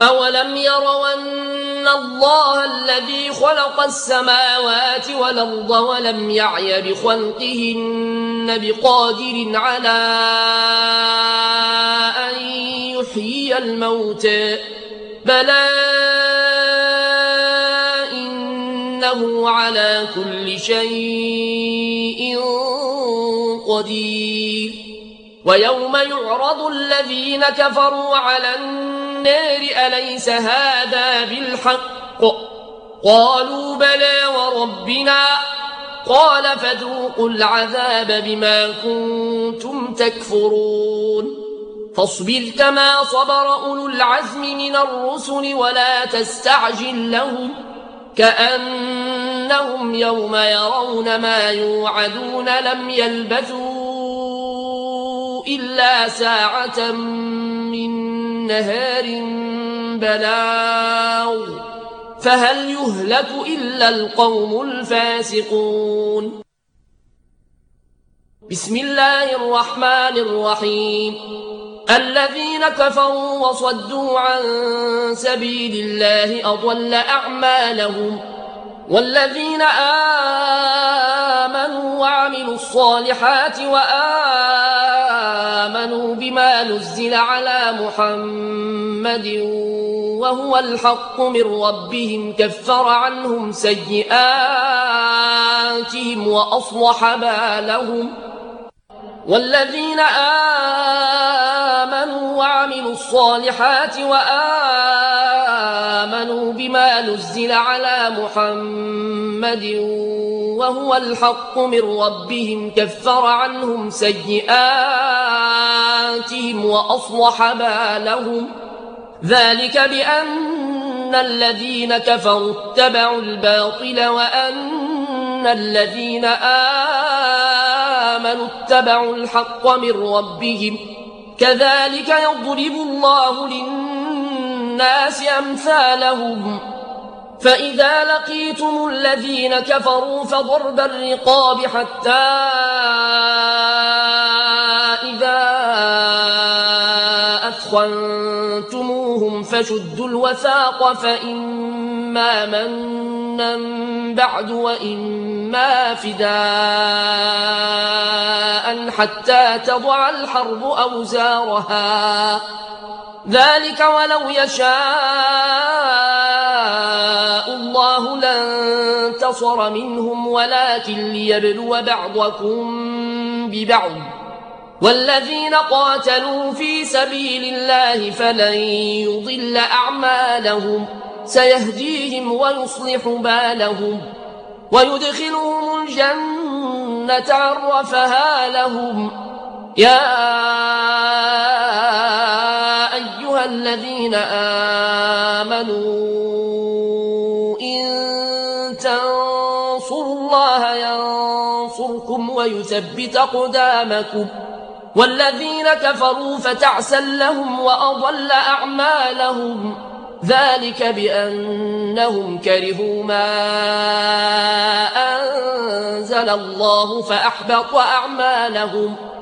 أولم يروا أن الله الذي خلق السماوات والأرض ولم يعي بخلقهن بقادر على أن يحيي الموتى بلى إنه على كل شيء قدير ويوم يعرض الذين كفروا على النار أليس هذا بالحق قالوا بلى وربنا قال فذوقوا العذاب بما كنتم تكفرون فاصبر كما صبر أولو العزم من الرسل ولا تستعجل لهم كأنهم يوم يرون ما يوعدون لم يلبثوا إلا ساعة من نهار بلاغ فهل يهلك إلا القوم الفاسقون بسم الله الرحمن الرحيم الذين كفروا وصدوا عن سبيل الله أضل أعمالهم والذين آمنوا وعملوا الصالحات وآمنوا بما نزل على محمد وهو الحق من ربهم كفر عنهم سيئاتهم وأصلح بالهم والذين آمنوا وعملوا الصالحات وآمنوا بما نزل على محمد وهو الحق من ربهم كفر عنهم سيئاتهم وأصلح بالهم ذلك بأن الذين كفروا اتبعوا الباطل وأن الذين آمنوا اتبعوا الحق من ربهم كذلك يضرب الله للناس أمثالهم فإذا لقيتم الذين كفروا فضرب الرقاب حتى إذا أثخنتموهم فشدوا الوثاق فإما منا بعد وإما فداء حتى تضع الحرب أوزارها ذلك ولو يشاء الله لانتصر منهم ولكن ليبلو بعضكم ببعض والذين قاتلوا في سبيل الله فلن يضل أعمالهم سيهديهم ويصلح بالهم ويدخلهم الجنة عرفها لهم يا أيها الذين آمنوا إن تنصروا الله ينصركم ويثبت أقدامكم والذين كفروا فتعسا لهم وأضل أعمالهم ذلك بأنهم كرهوا ما أنزل الله فأحبط أعمالهم